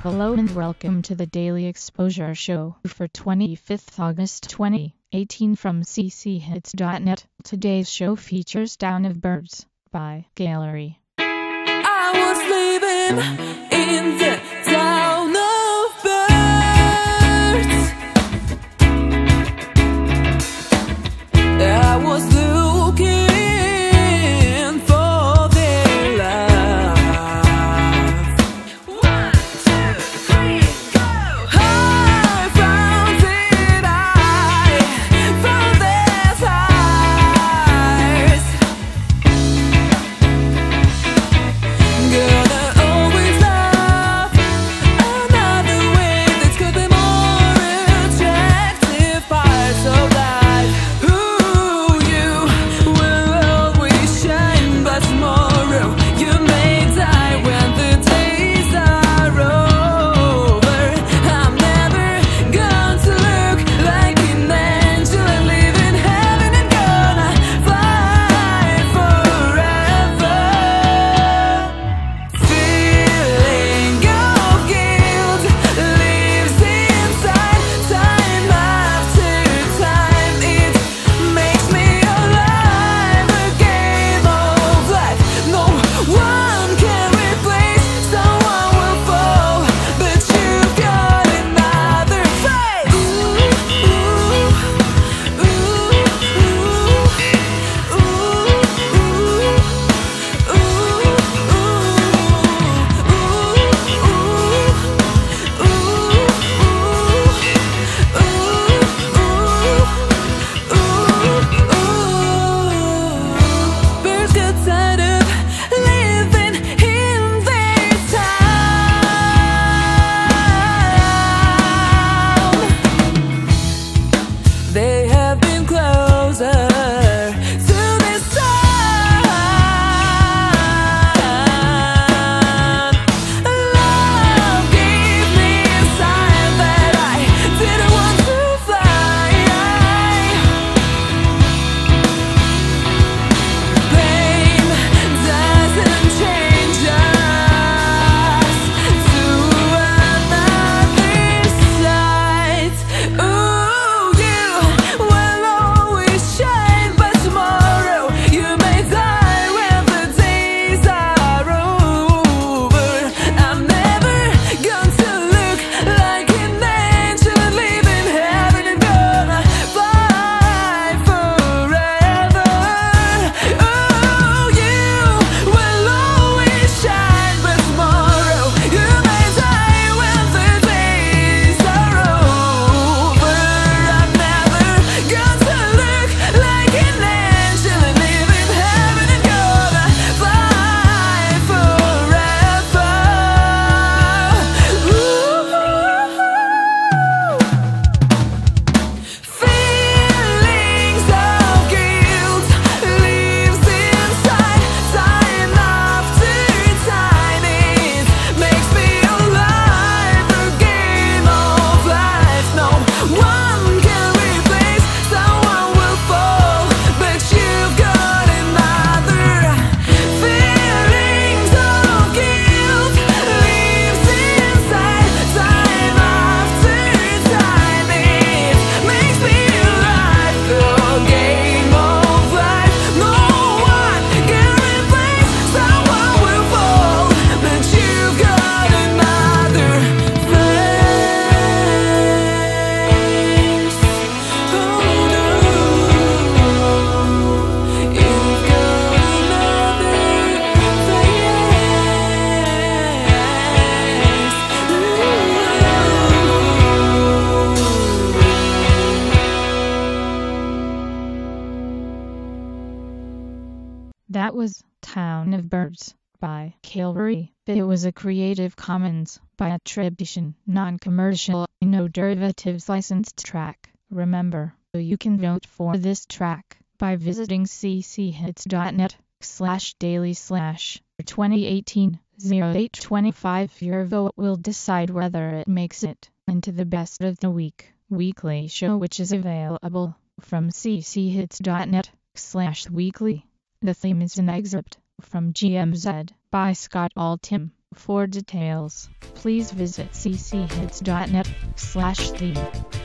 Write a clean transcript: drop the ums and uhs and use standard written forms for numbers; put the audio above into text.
Hello and welcome to the Daily Exposure Show for 25th August 2018 from cchits.net. Today's show features Town of Birds by Gallery. I was living in the town of birds. I was looking for their love. 1, 2, 3, go! I found it, I found their eyes. Gonna always love another way that could be more attractive parts of life. Ooh, you will always shine, but tomorrow you may die when the days are over. I'm never going to look like an angel and live in heaven and gonna fly forever. Feeling of guilt lives inside time after time. It makes me alive, a game of life. No one can replace, someone will fall, but you've got another face. Birds get tired of living in their town. They have been closer to the sun. Love gave me a sign that I didn't want to fly. Pain doesn't change us to another side. Ooh, you will always shine, but tomorrow you may die when the days are over. I'm never going to look like an angel and live in heaven and gonna fly forever. Ooh, you will always shine, but tomorrow you may die when the days are over. I'm never going to look like an angel and live in heaven and gonna fly forever. Feelings of guilt lives inside time after time. It makes me alive, a game of life. No one can replace, someone will fall, but you've got another. Feelings of guilt lives inside time after time. It makes me alive, a game of life. No one can replace, someone will fall, but you've got another face. Oh no, you've got another That was Town of Birds by Gallery. It was a Creative Commons by attribution, non-commercial, no derivatives licensed track. Remember, you can vote for this track by visiting cchits.net/daily/2018 0825. Your vote will decide whether it makes it into the best of the week weekly show, which is available from cchits.net/weekly. The theme is an excerpt from GMZ by Scott Altham. For details, please visit cchits.net/theme.